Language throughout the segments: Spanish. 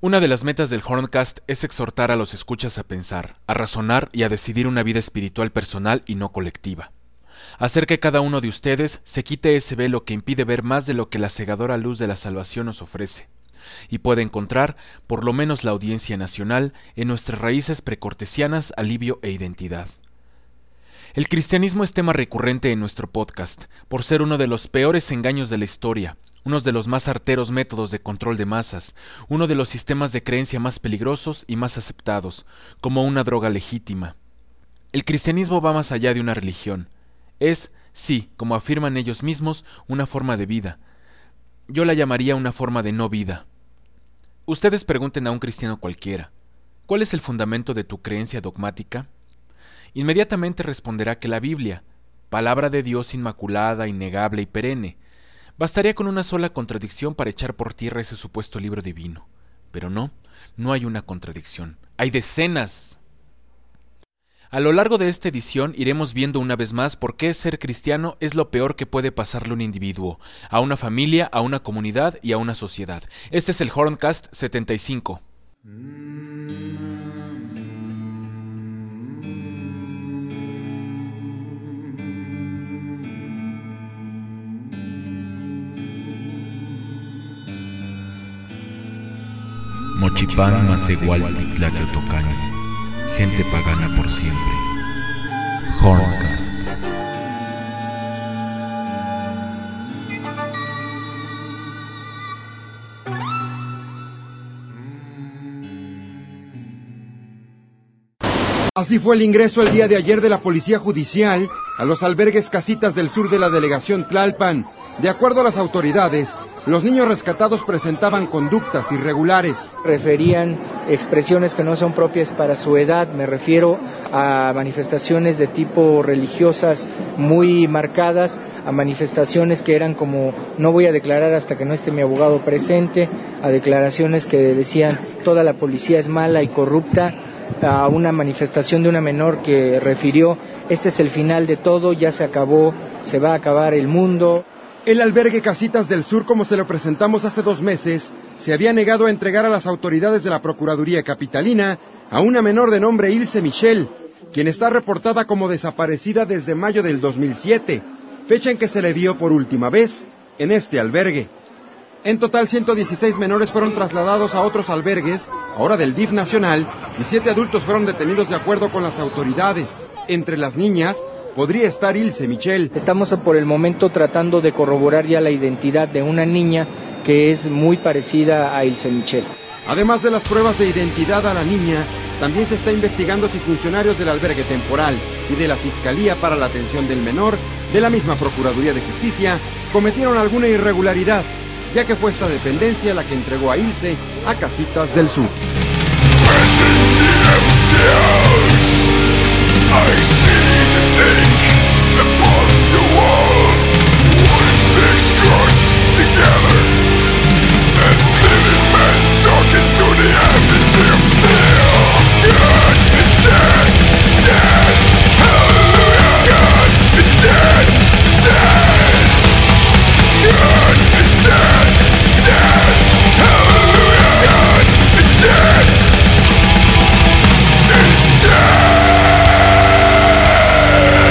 Una de las metas del Horncast es exhortar a los escuchas a pensar, a razonar y a decidir una vida espiritual personal y no colectiva. Hacer que cada uno de ustedes se quite ese velo que impide ver más de lo que la cegadora luz de la salvación nos ofrece, y pueda encontrar, por lo menos la audiencia nacional, en nuestras raíces precortesianas alivio e identidad. El cristianismo es tema recurrente en nuestro podcast, por ser uno de los peores engaños de la historia, uno de los más arteros métodos de control de masas, uno de los sistemas de creencia más peligrosos y más aceptados, como una droga legítima. El cristianismo va más allá de una religión. Es, sí, como afirman ellos mismos, una forma de vida. Yo la llamaría una forma de no vida. Ustedes pregunten a un cristiano cualquiera, ¿cuál es el fundamento de tu creencia dogmática? Inmediatamente responderá que la Biblia, palabra de Dios inmaculada, innegable y perenne. Bastaría con una sola contradicción para echar por tierra ese supuesto libro divino. Pero no hay una contradicción, hay decenas. A lo largo de esta edición iremos viendo una vez más por qué ser cristiano es lo peor que puede pasarle a un individuo, a una familia, a una comunidad y a una sociedad. Este es el Horncast 75. Mochipán Macehualtitlacotocani, gente pagana por siempre. Horncast. Así fue el ingreso el día de ayer de la Policía Judicial a los albergues Casitas del Sur de la delegación Tlalpan. De acuerdo a las autoridades, los niños rescatados presentaban conductas irregulares. Referían expresiones que no son propias para su edad, me refiero a manifestaciones de tipo religiosas muy marcadas, a manifestaciones que eran como no voy a declarar hasta que no esté mi abogado presente, a declaraciones que decían toda la policía es mala y corrupta, a una manifestación de una menor que refirió este es el final de todo, ya se acabó, se va a acabar el mundo. El albergue Casitas del Sur, como se lo presentamos hace 2 meses, se había negado a entregar a las autoridades de la Procuraduría Capitalina a una menor de nombre Ilse Michel, quien está reportada como desaparecida desde mayo del 2007, fecha en que se le vio por última vez en este albergue. En total, 116 menores fueron trasladados a otros albergues, ahora del DIF nacional, y 7 adultos fueron detenidos de acuerdo con las autoridades. Entre las niñas podría estar Ilse Michel. Estamos por el momento tratando de corroborar ya la identidad de una niña que es muy parecida a Ilse Michel. Además de las pruebas de identidad a la niña, también se está investigando si funcionarios del albergue temporal y de la Fiscalía para la Atención del Menor, de la misma Procuraduría de Justicia, cometieron alguna irregularidad, ya que fue esta dependencia la que entregó a Ilse a Casitas del Sur.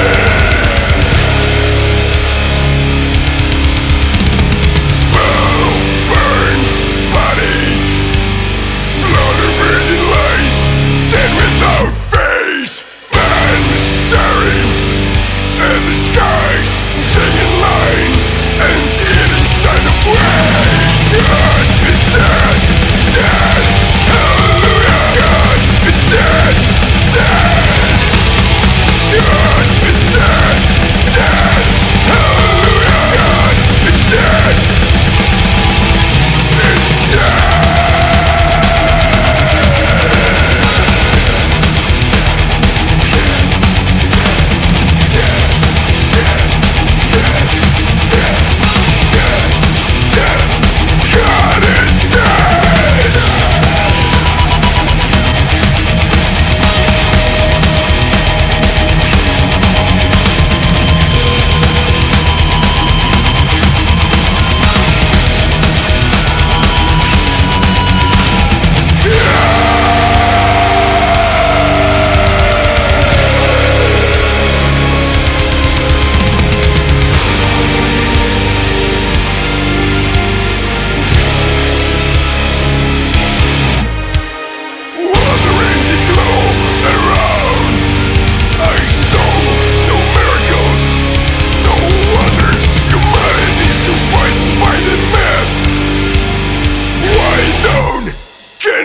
Smell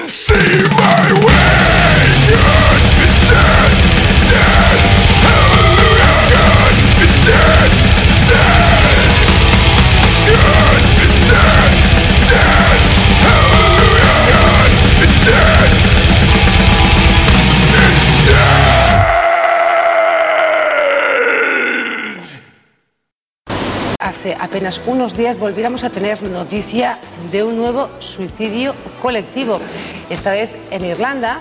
Hace apenas unos días volviéramos a tener noticia de un nuevo suicidio colectivo, esta vez en Irlanda,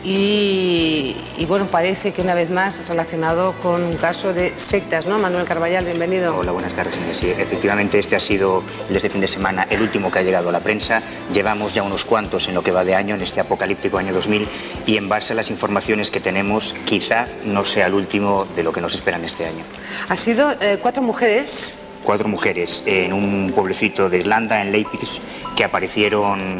y bueno, parece que una vez más relacionado con un caso de sectas, ¿no? Manuel Carballal, bienvenido. Hola, buenas tardes. Sí, efectivamente este ha sido, desde fin de semana, el último que ha llegado a la prensa. Llevamos ya unos cuantos en lo que va de año, en este apocalíptico año 2000, y en base a las informaciones que tenemos, quizá no sea el último de lo que nos espera en este año. Ha sido 4 mujeres... 4 mujeres en un pueblecito de Irlanda, en Leipzig, que aparecieron,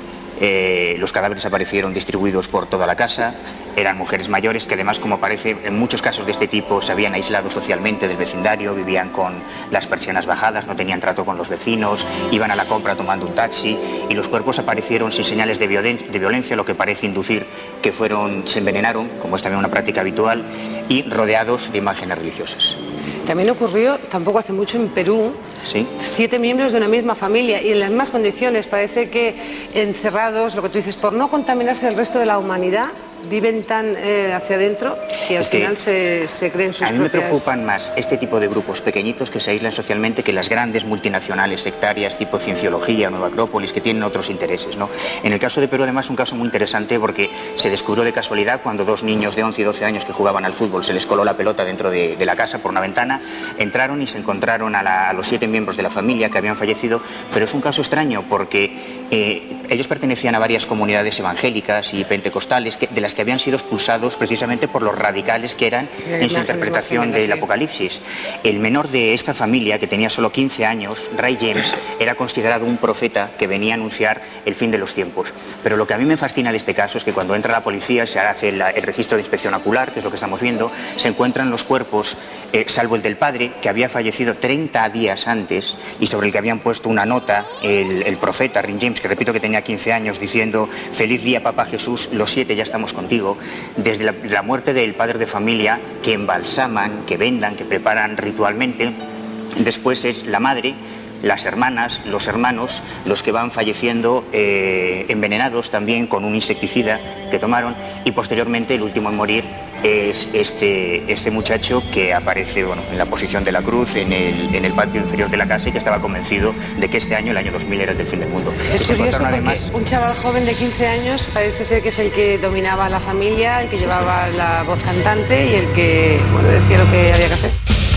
los cadáveres aparecieron distribuidos por toda la casa. Eran mujeres mayores que además, como parece en muchos casos de este tipo, se habían aislado socialmente del vecindario, vivían con las persianas bajadas, no tenían trato con los vecinos, iban a la compra tomando un taxi, y los cuerpos aparecieron sin señales de violencia, lo que parece inducir que se envenenaron, como es también una práctica habitual, y rodeados de imágenes religiosas. También ocurrió, tampoco hace mucho, en Perú, ¿sí? 7 miembros de una misma familia y en las mismas condiciones, parece que encerrados, lo que tú dices, por no contaminarse el resto de la humanidad, viven tan hacia adentro que al final se creen sus propias... A mí me preocupan más este tipo de grupos pequeñitos que se aíslan socialmente que las grandes multinacionales sectarias tipo Cienciología, Nueva Acrópolis, que tienen otros intereses, ¿no? En el caso de Perú, además, un caso muy interesante porque se descubrió de casualidad cuando 2 niños de 11 y 12 años que jugaban al fútbol se les coló la pelota dentro de la casa por una ventana, entraron y se encontraron a los 7 miembros de la familia que habían fallecido, pero es un caso extraño porque ellos pertenecían a varias comunidades evangélicas y pentecostales de las que habían sido expulsados precisamente por los radicales que eran en su interpretación del Apocalipsis. El menor de esta familia, que tenía solo 15 años, Ray James, era considerado un profeta que venía a anunciar el fin de los tiempos. Pero lo que a mí me fascina de este caso es que cuando entra la policía, se hace el registro de inspección ocular, que es lo que estamos viendo, se encuentran los cuerpos, salvo el del padre, que había fallecido 30 días antes y sobre el que habían puesto una nota el profeta Ray James, que repito que tenía 15 años, diciendo: feliz día, papá Jesús, los 7 ya estamos contigo. Desde la muerte del padre de familia, que embalsaman, que vendan, que preparan ritualmente. Después es la madre, las hermanas, los hermanos, los que van falleciendo envenenados también con un insecticida que tomaron, y posteriormente el último en morir es este muchacho que aparece, bueno, en la posición de la cruz en el patio inferior de la casa, y que estaba convencido de que este año, el año 2000, era el del fin del mundo. Es curioso porque además, un chaval joven de 15 años parece ser que es el que dominaba la familia, el que llevaba la voz cantante y el que, bueno, decía lo que había que hacer.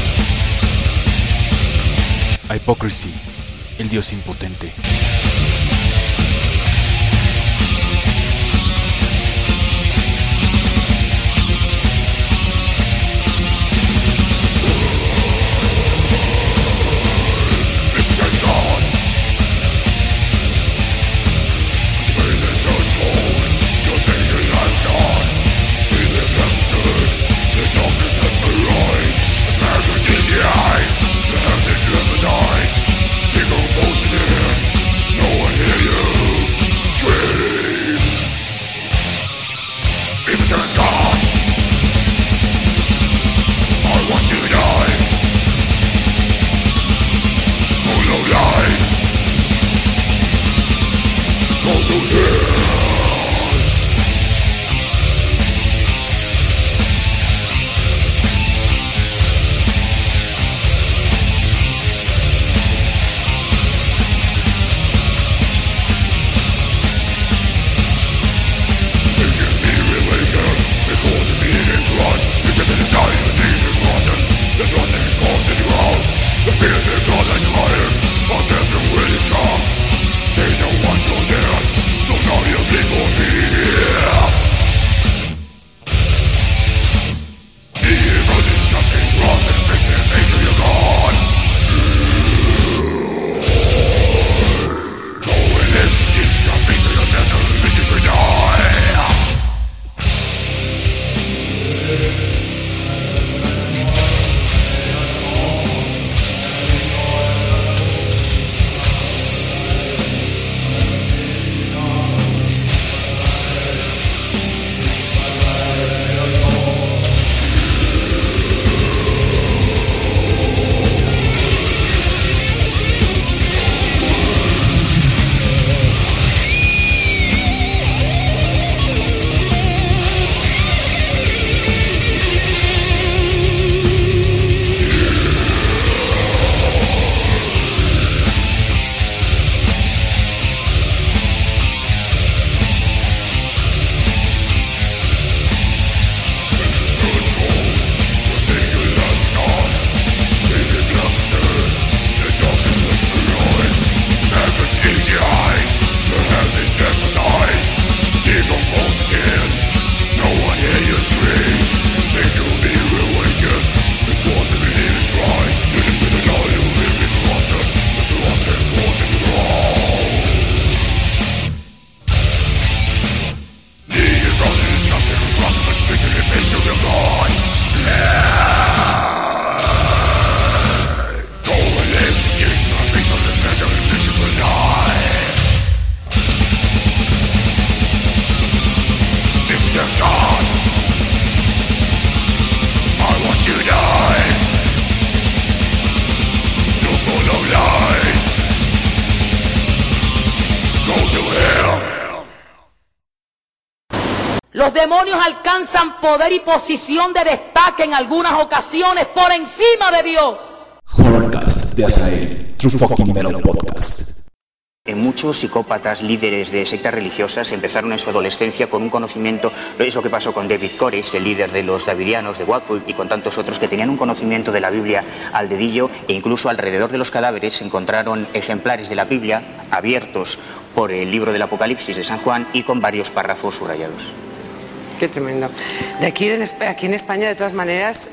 Hypocrisy, el dios impotente. Los demonios alcanzan poder y posición de destaque en algunas ocasiones por encima de Dios. Horrorcast de Azael, True Fucking Metal Podcast. Muchos psicópatas, líderes de sectas religiosas, empezaron en su adolescencia con un conocimiento, es lo que pasó con David Koresh, el líder de los davidianos de Waco, y con tantos otros que tenían un conocimiento de la Biblia al dedillo, e incluso alrededor de los cadáveres se encontraron ejemplares de la Biblia abiertos por el libro del Apocalipsis de San Juan y con varios párrafos subrayados. Qué tremendo. Aquí en España, de todas maneras,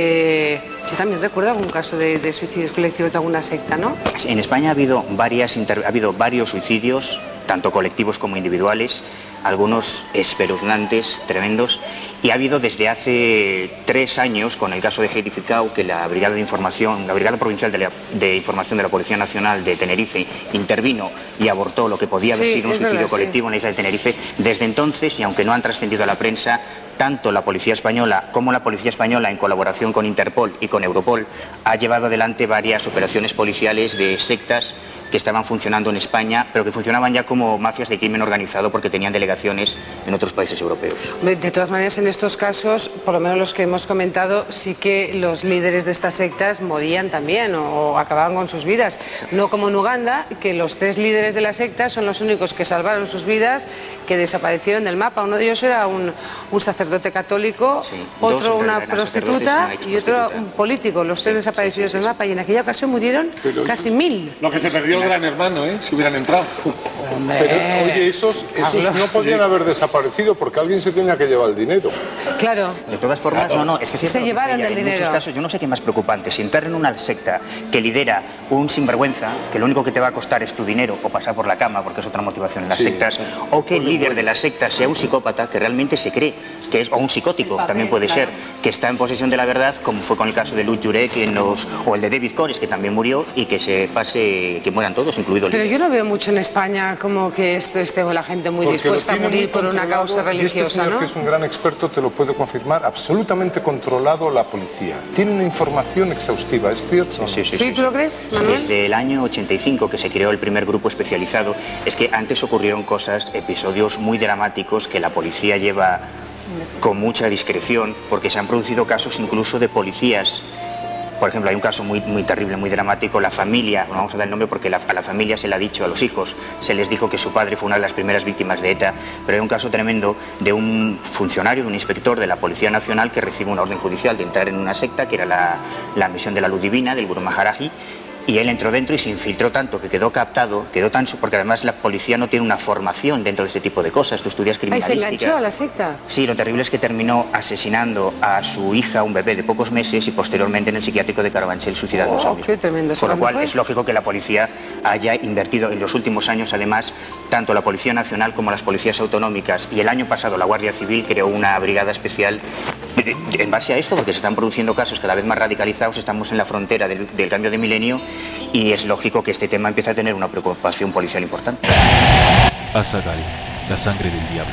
yo también recuerdo algún caso de suicidios colectivos de alguna secta, ¿no? En España ha habido varios suicidios, tanto colectivos como individuales, algunos espeluznantes, tremendos, y ha habido desde hace 3 años, con el caso de Heidi Ficau, que la Brigada Provincial de Información de la Policía Nacional de Tenerife intervino y abortó lo que podía haber sido un suicidio colectivo en la isla de Tenerife. Desde entonces, y aunque no han trascendido a la prensa, tanto la Policía Española como la Policía Española, en colaboración con Interpol y con Europol, ha llevado adelante varias operaciones policiales de sectas que estaban funcionando en España, pero que funcionaban ya como mafias de crimen organizado porque tenían delegaciones en otros países europeos. De todas maneras, en estos casos, por lo menos los que hemos comentado, sí que los líderes de estas sectas morían también o acababan con sus vidas. No como en Uganda, que los 3 líderes de la secta son los únicos que salvaron sus vidas, que desaparecieron del mapa. Uno de ellos era un sacerdote católico, sí, otro una prostituta y otro un político. Los 3 desaparecidos del mapa, y en aquella ocasión murieron casi 1000. Lo que se perdió el Gran Hermano, si hubieran entrado. Pero, oye, esos no podían haber desaparecido porque alguien se tenía que llevar el dinero. Claro. De todas formas, no, es que se llevaron el dinero. En muchos casos, yo no sé qué más preocupante, si entrar en una secta que lidera un sinvergüenza, que lo único que te va a costar es tu dinero o pasar por la cama, porque es otra motivación en las sectas, o que el líder de la secta sea un psicópata que realmente se cree que es, o un psicótico, también puede ser, que está en posesión de la verdad, como fue con el caso de Luz Jurek o el de David Koresh, que también murió, y que mueran todos, incluido el... Pero yo no veo mucho en España como que esté la gente muy dispuesta a morir por una causa religiosa, y este señor, ¿no? que es un gran experto, te lo puede confirmar, absolutamente controlado la policía. Tiene una información exhaustiva, ¿es cierto? Sí, ¿tú lo crees, Manuel? Desde el año 85 que se creó el primer grupo especializado, es que antes ocurrieron episodios muy dramáticos que la policía lleva con mucha discreción, porque se han producido casos incluso de policías. Por ejemplo, hay un caso muy terrible, muy dramático. La familia, no vamos a dar el nombre porque a la familia se le ha dicho, a los hijos, se les dijo que su padre fue una de las primeras víctimas de ETA, pero hay un caso tremendo de un funcionario, de un inspector de la Policía Nacional que recibe una orden judicial de entrar en una secta, que era la Misión de la Luz Divina, del Gurú Maharaji, y él entró dentro y se infiltró tanto que quedó captado, porque además la policía no tiene una formación dentro de este tipo de cosas. Tú estudias criminalística. ¿Se enganchó a la secta? Sí, lo terrible es que terminó asesinando a su hija, un bebé de pocos meses, y posteriormente en el psiquiátrico de Carabanchel suicidándose. Qué tremendo. Por lo cual es lógico que la policía haya invertido en los últimos años, además, tanto la Policía Nacional como las policías autonómicas, y el año pasado la Guardia Civil creó una brigada especial en base a esto, porque se están produciendo casos cada vez más radicalizados. Estamos en la frontera del cambio de milenio y es lógico que este tema empiece a tener una preocupación policial importante. Azaghal, la sangre del diablo.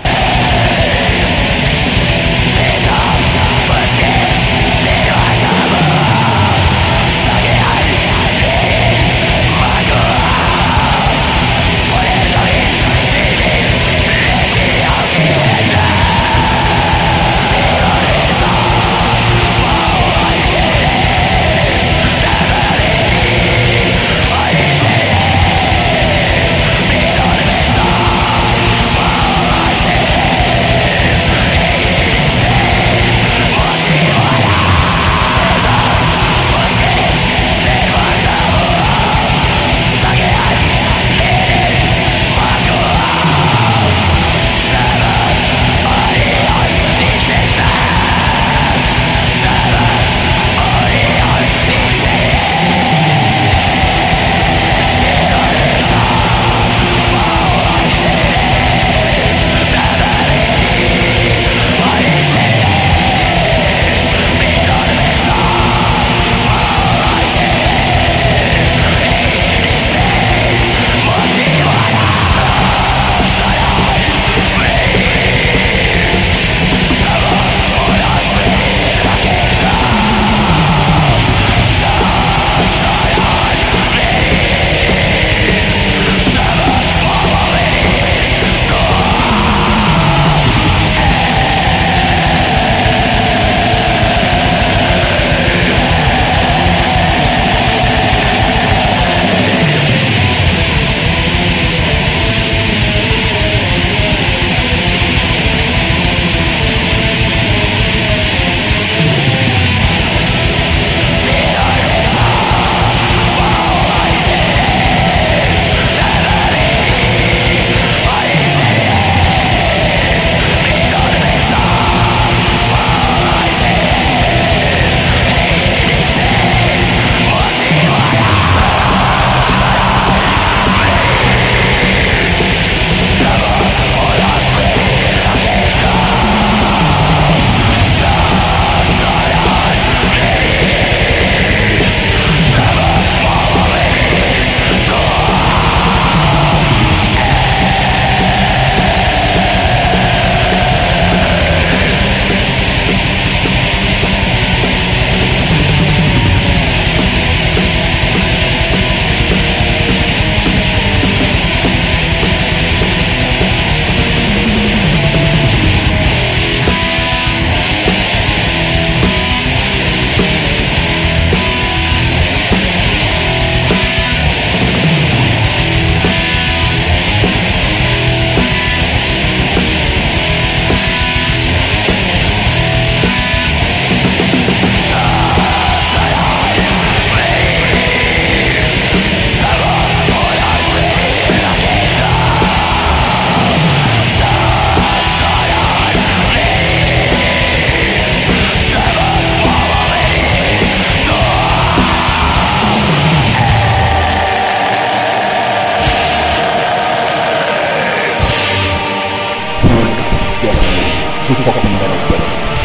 True Fucking Metal Podcast.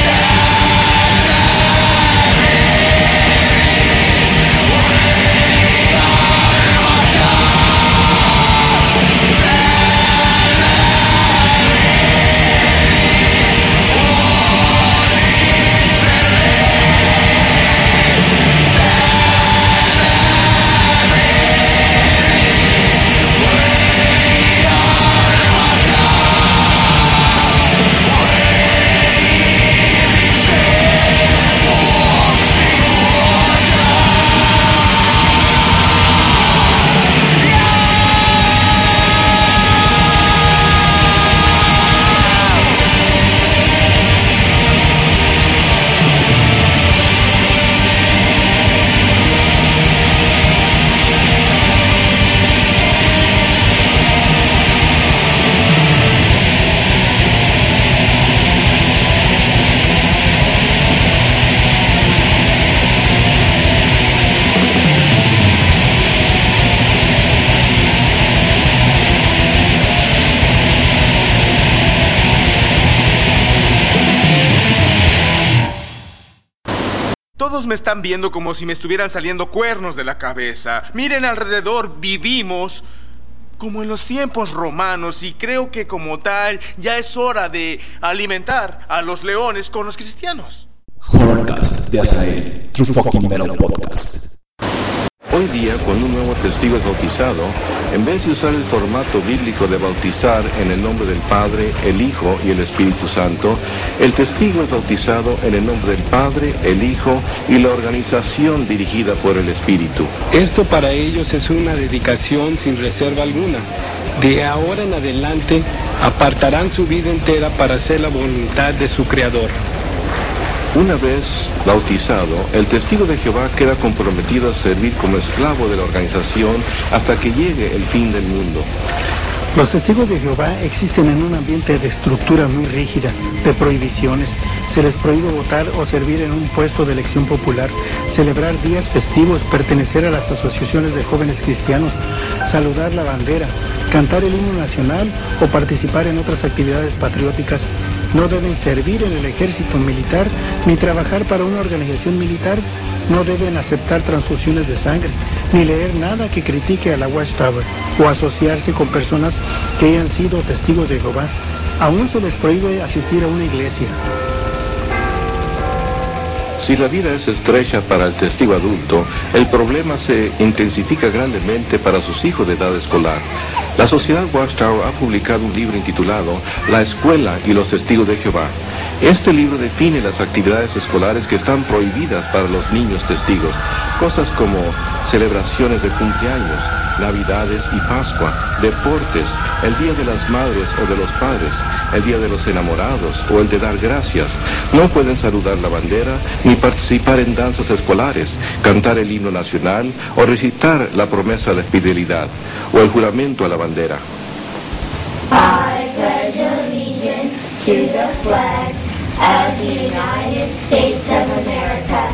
Todos me están viendo como si me estuvieran saliendo cuernos de la cabeza. Miren alrededor, vivimos como en los tiempos romanos y creo que como tal ya es hora de alimentar a los leones con los cristianos. Horrorcast de Azael, True Fucking Metal Podcast. Hoy día, cuando un nuevo testigo es bautizado, en vez de usar el formato bíblico de bautizar en el nombre del Padre, el Hijo y el Espíritu Santo, el testigo es bautizado en el nombre del Padre, el Hijo y la organización dirigida por el Espíritu. Esto para ellos es una dedicación sin reserva alguna. De ahora en adelante, apartarán su vida entera para hacer la voluntad de su Creador. Una vez bautizado, el testigo de Jehová queda comprometido a servir como esclavo de la organización hasta que llegue el fin del mundo. Los testigos de Jehová existen en un ambiente de estructura muy rígida, de prohibiciones. Se les prohíbe votar o servir en un puesto de elección popular, celebrar días festivos, pertenecer a las asociaciones de jóvenes cristianos, saludar la bandera, cantar el himno nacional o participar en otras actividades patrióticas. No deben servir en el ejército militar ni trabajar para una organización militar. No deben aceptar transfusiones de sangre, ni leer nada que critique a la Watchtower o asociarse con personas que hayan sido testigos de Jehová. Aún se les prohíbe asistir a una iglesia. Si la vida es estrecha para el testigo adulto, el problema se intensifica grandemente para sus hijos de edad escolar. La Sociedad Watchtower ha publicado un libro intitulado La Escuela y los Testigos de Jehová. Este libro define las actividades escolares que están prohibidas para los niños testigos, cosas como celebraciones de cumpleaños, Navidades y Pascua, deportes, el Día de las Madres o de los Padres, el Día de los Enamorados o el de dar gracias. No pueden saludar la bandera ni participar en danzas escolares, cantar el himno nacional o recitar la promesa de fidelidad o el juramento a la bandera. I pledge allegiance to the flag of the United States of America.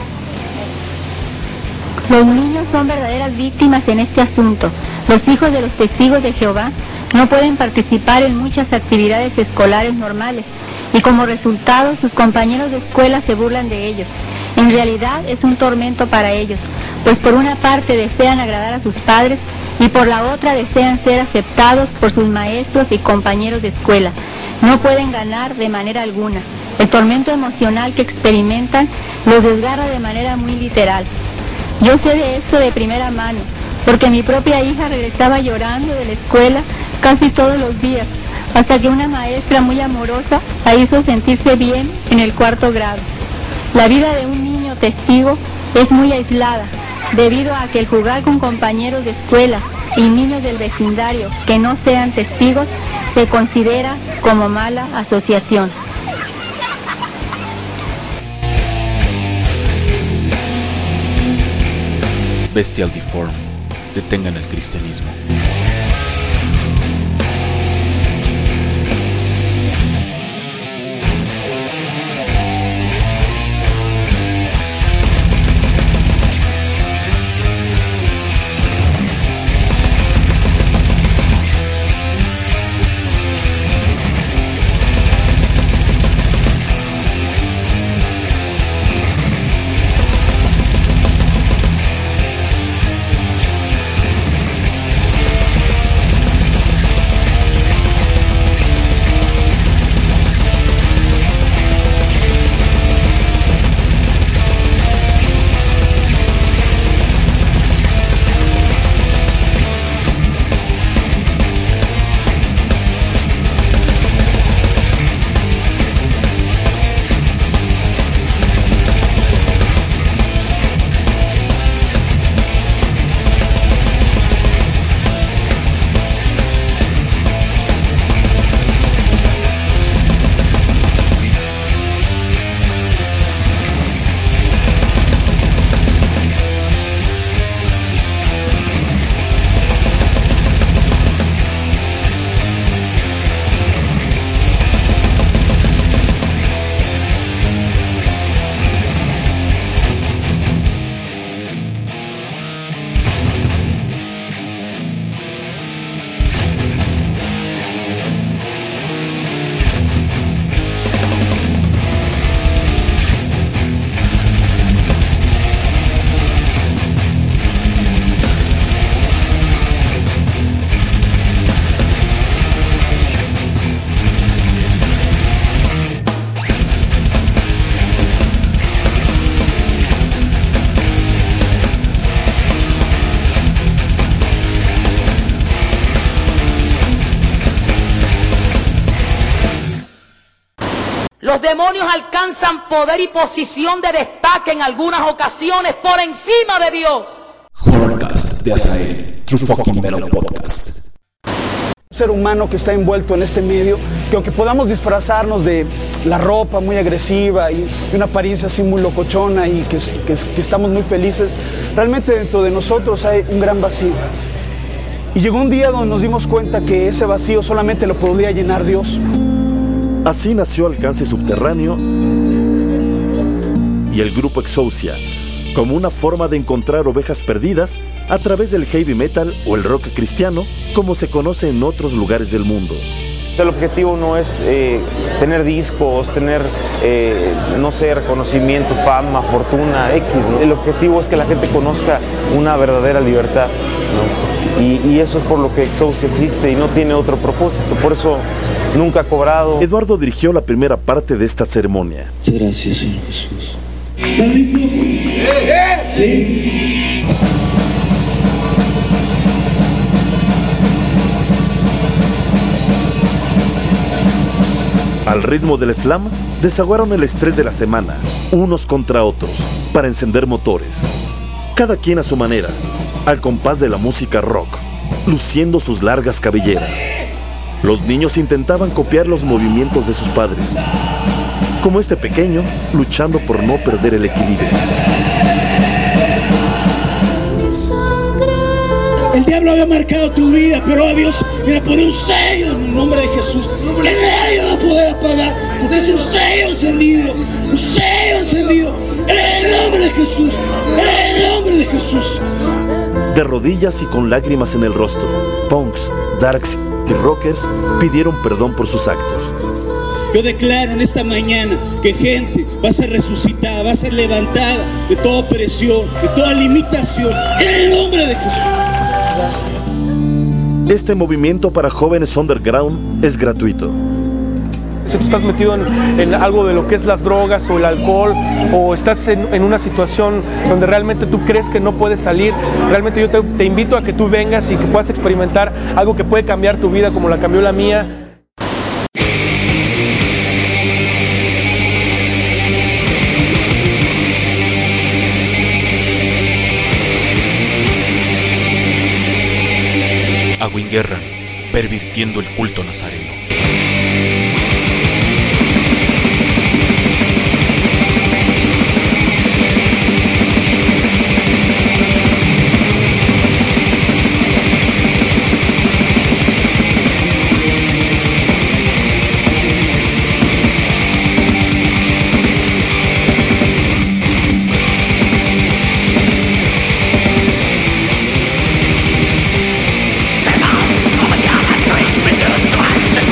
Los niños son verdaderas víctimas en este asunto. Los hijos de los testigos de Jehová no pueden participar en muchas actividades escolares normales y como resultado sus compañeros de escuela se burlan de ellos. En realidad es un tormento para ellos, pues por una parte desean agradar a sus padres y por la otra desean ser aceptados por sus maestros y compañeros de escuela. No pueden ganar de manera alguna. El tormento emocional que experimentan los desgarra de manera muy literal. Yo sé de esto de primera mano, porque mi propia hija regresaba llorando de la escuela casi todos los días, hasta que una maestra muy amorosa la hizo sentirse bien en el 4º grado. La vida de un niño testigo es muy aislada, debido a que el jugar con compañeros de escuela y niños del vecindario que no sean testigos se considera como mala asociación. Bestial Deform, detengan el cristianismo. Los demonios alcanzan poder y posición de destaque en algunas ocasiones por encima de Dios. Horrorcast de Azael, True Fucking Metal Podcast. Un ser humano que está envuelto en este medio, que aunque podamos disfrazarnos de la ropa muy agresiva y una apariencia así muy locochona y que estamos muy felices, realmente dentro de nosotros hay un gran vacío. Y llegó un día donde nos dimos cuenta que ese vacío solamente lo podría llenar Dios. Así nació Alcance Subterráneo y el grupo Exousia, como una forma de encontrar ovejas perdidas a través del heavy metal o el rock cristiano, como se conoce en otros lugares del mundo. El objetivo no es tener discos, tener, no sé, reconocimientos, fama, fortuna, X, ¿no? El objetivo es que la gente conozca una verdadera libertad, ¿no? Y eso es por lo que Exousia existe y no tiene otro propósito, por eso nunca ha cobrado. Eduardo dirigió la primera parte de esta ceremonia. Muchas gracias, Señor Jesús. ¿Están listos? Sí. Al ritmo del slam, desaguaron el estrés de la semana, unos contra otros, para encender motores. Cada quien a su manera, al compás de la música rock, luciendo sus largas cabelleras. Los niños intentaban copiar los movimientos de sus padres, como este pequeño luchando por no perder el equilibrio. El diablo había marcado tu vida, pero a Dios le pone un sello en el nombre de Jesús que nadie va a poder apagar, porque es un sello encendido en el nombre de Jesús, en el nombre de Jesús. De rodillas y con lágrimas en el rostro, punks, darks y rockers pidieron perdón por sus actos. Yo declaro en esta mañana que gente va a ser resucitada, va a ser levantada de toda opresión, de toda limitación, en el nombre de Jesús. Este movimiento para jóvenes underground es gratuito. Si tú estás metido en algo de lo que es las drogas o el alcohol, o estás en una situación donde realmente tú crees que no puedes salir, realmente yo te invito a que tú vengas y que puedas experimentar algo que puede cambiar tu vida como la cambió la mía. A Winguerra, pervirtiendo el culto nazareno. Reduced to ashes.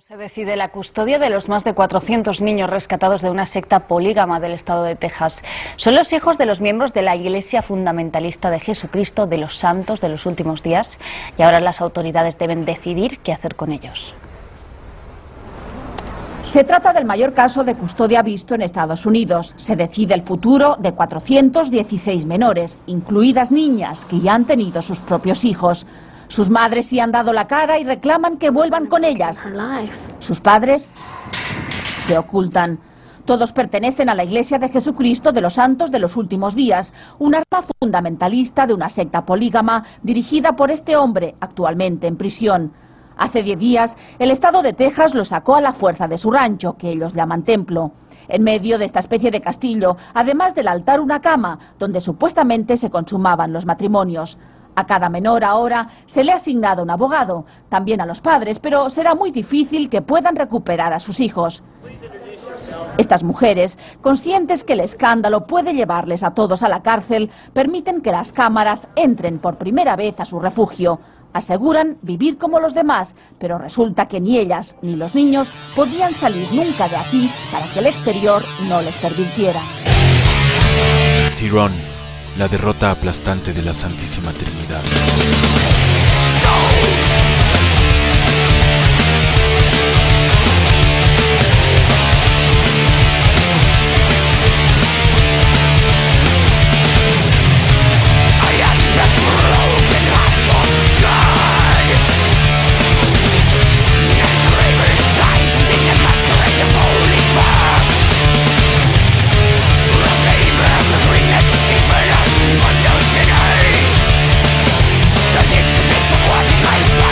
Se decide la custodia de los más de 400 niños rescatados de una secta polígama del estado de Texas. Son los hijos de los miembros de la Iglesia Fundamentalista de Jesucristo de los Santos de los Últimos Días, y ahora las autoridades deben decidir qué hacer con ellos. Se trata del mayor caso de custodia visto en Estados Unidos. Se decide el futuro de 416 menores, incluidas niñas que ya han tenido sus propios hijos. Sus madres sí han dado la cara y reclaman que vuelvan con ellas. Sus padres se ocultan. Todos pertenecen a la Iglesia de Jesucristo de los Santos de los Últimos Días, una rama fundamentalista de una secta polígama dirigida por este hombre, actualmente en prisión. Hace 10 días, el estado de Texas lo sacó a la fuerza de su rancho, que ellos llaman templo. En medio de esta especie de castillo, además del altar, una cama, donde supuestamente se consumaban los matrimonios. A cada menor ahora se le ha asignado un abogado, también a los padres, pero será muy difícil que puedan recuperar a sus hijos. Estas mujeres, conscientes que el escándalo puede llevarles a todos a la cárcel, permiten que las cámaras entren por primera vez a su refugio. Aseguran vivir como los demás, pero resulta que ni ellas ni los niños podían salir nunca de aquí para que el exterior no les pervirtiera. Tirón, la derrota aplastante de la Santísima Trinidad. So this is it for what in my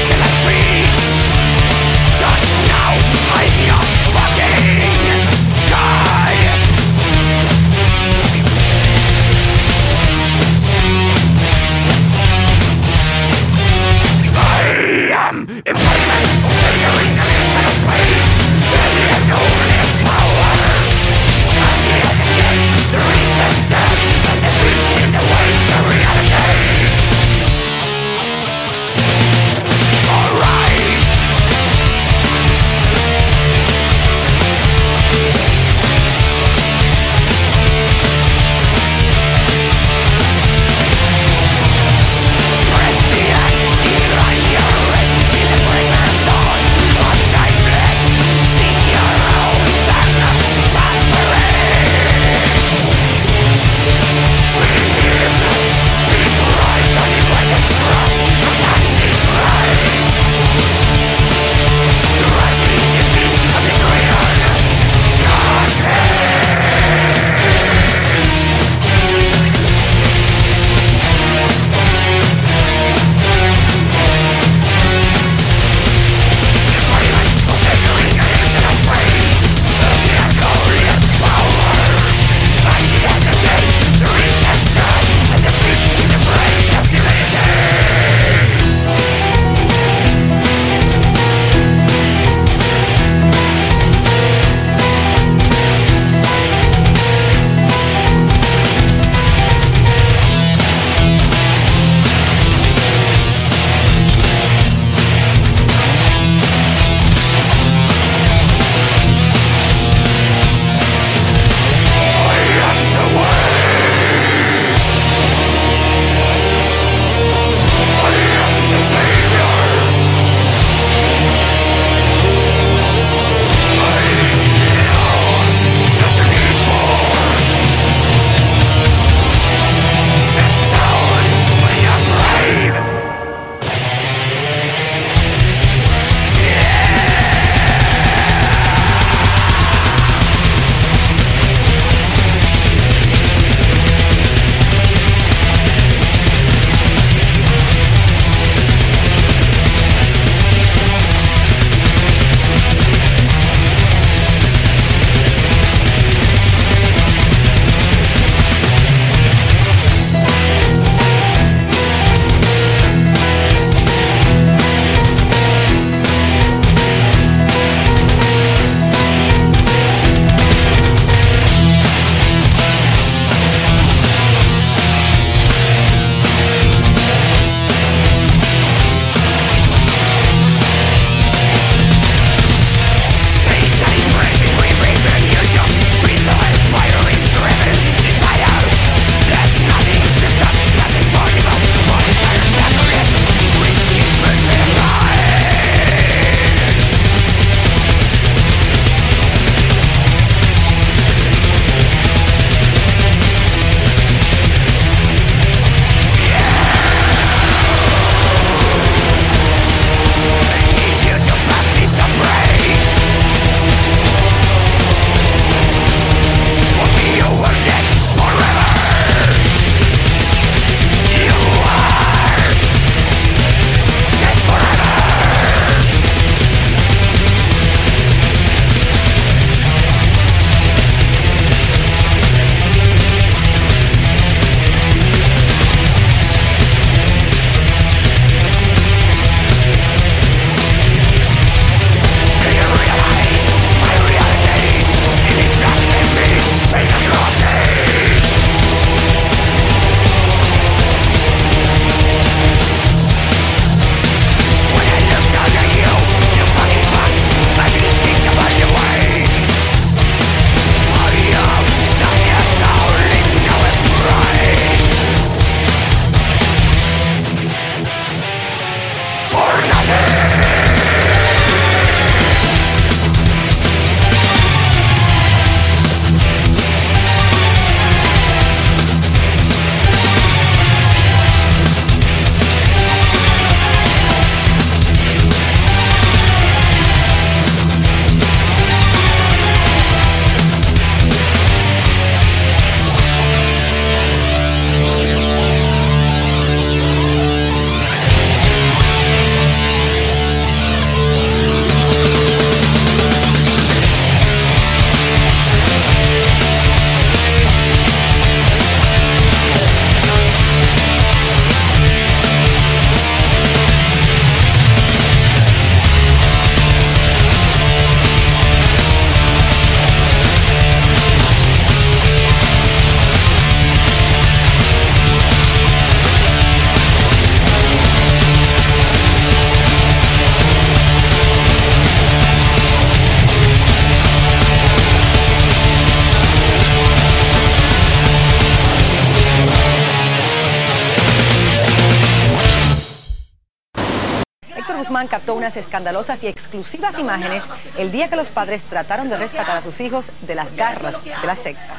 Woman captó unas escandalosas y exclusivas imágenes el día que los padres trataron de rescatar a sus hijos de las garras de la secta.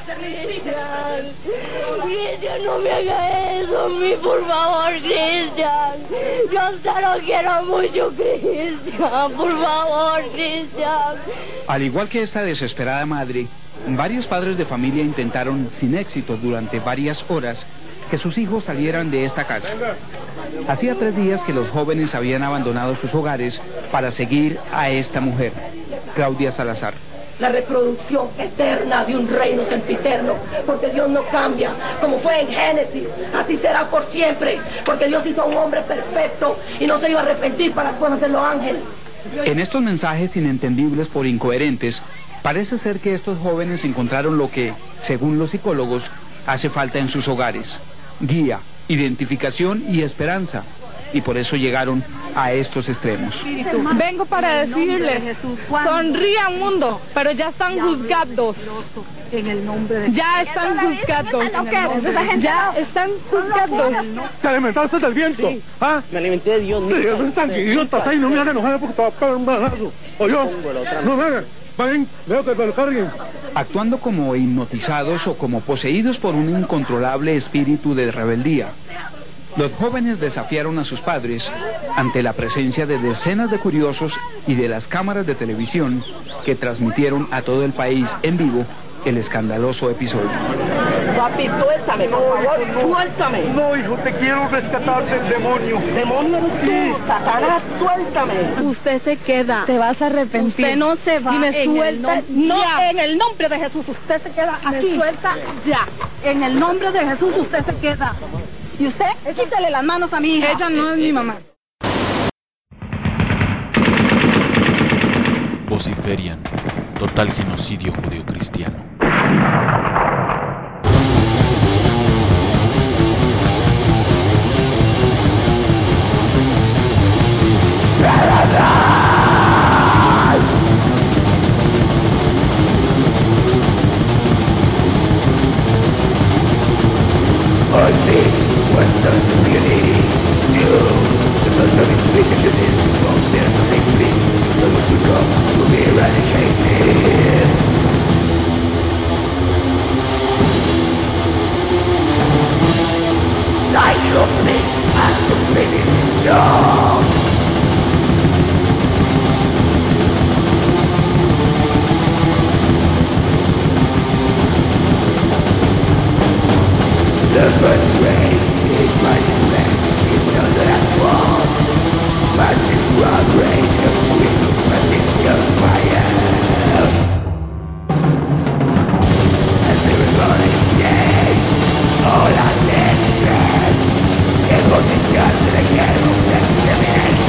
Cristian, no me haga eso, por favor, Cristian. Yo te lo quiero mucho, Cristian. Por favor, Cristian. Al igual que esta desesperada madre, varios padres de familia intentaron sin éxito durante varias horas que sus hijos salieran de esta casa. Hacía 3 días que los jóvenes habían abandonado sus hogares para seguir a esta mujer, Claudia Salazar. La reproducción eterna de un reino sempiterno, porque Dios no cambia, como fue en Génesis, así será por siempre, porque Dios hizo a un hombre perfecto y no se iba a arrepentir para después hacer los ángeles. En estos mensajes inentendibles por incoherentes, parece ser que estos jóvenes encontraron lo que, según los psicólogos, hace falta en sus hogares: guía, identificación y esperanza. Y por eso llegaron a estos extremos. Vengo para decirles, sonrían mundo, pero ya están juzgados. Ya están juzgados. Ya están juzgados. ¿Te alimentaste del viento? Sí. ¿Ah? Me alimenté de Dios mismo. Sí, eso es tan idiotas ahí, no me hagan enojar porque te va a pegar un balazo. ¿O yo? No me hagan. Ven, veo que te lo carguen. Actuando como hipnotizados o como poseídos por un incontrolable espíritu de rebeldía, los jóvenes desafiaron a sus padres ante la presencia de decenas de curiosos y de las cámaras de televisión que transmitieron a todo el país en vivo el escandaloso episodio. Papi, suéltame, por favor, suéltame. No, hijo, te quiero rescatar del demonio. ¿Demonio eres tú? Satanás, suéltame. Usted se queda. Te vas a arrepentir. Usted no se va. Y me suelta. No, en el nombre de Jesús, usted se queda aquí. Me suelta ya. En el nombre de Jesús, usted se queda. Y usted, quítale las manos a mi hija. Ella no es mi mamá. Vociferian, total genocidio judeocristiano. All I can say, it was a just again,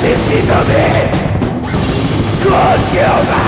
Resístame con Jehová.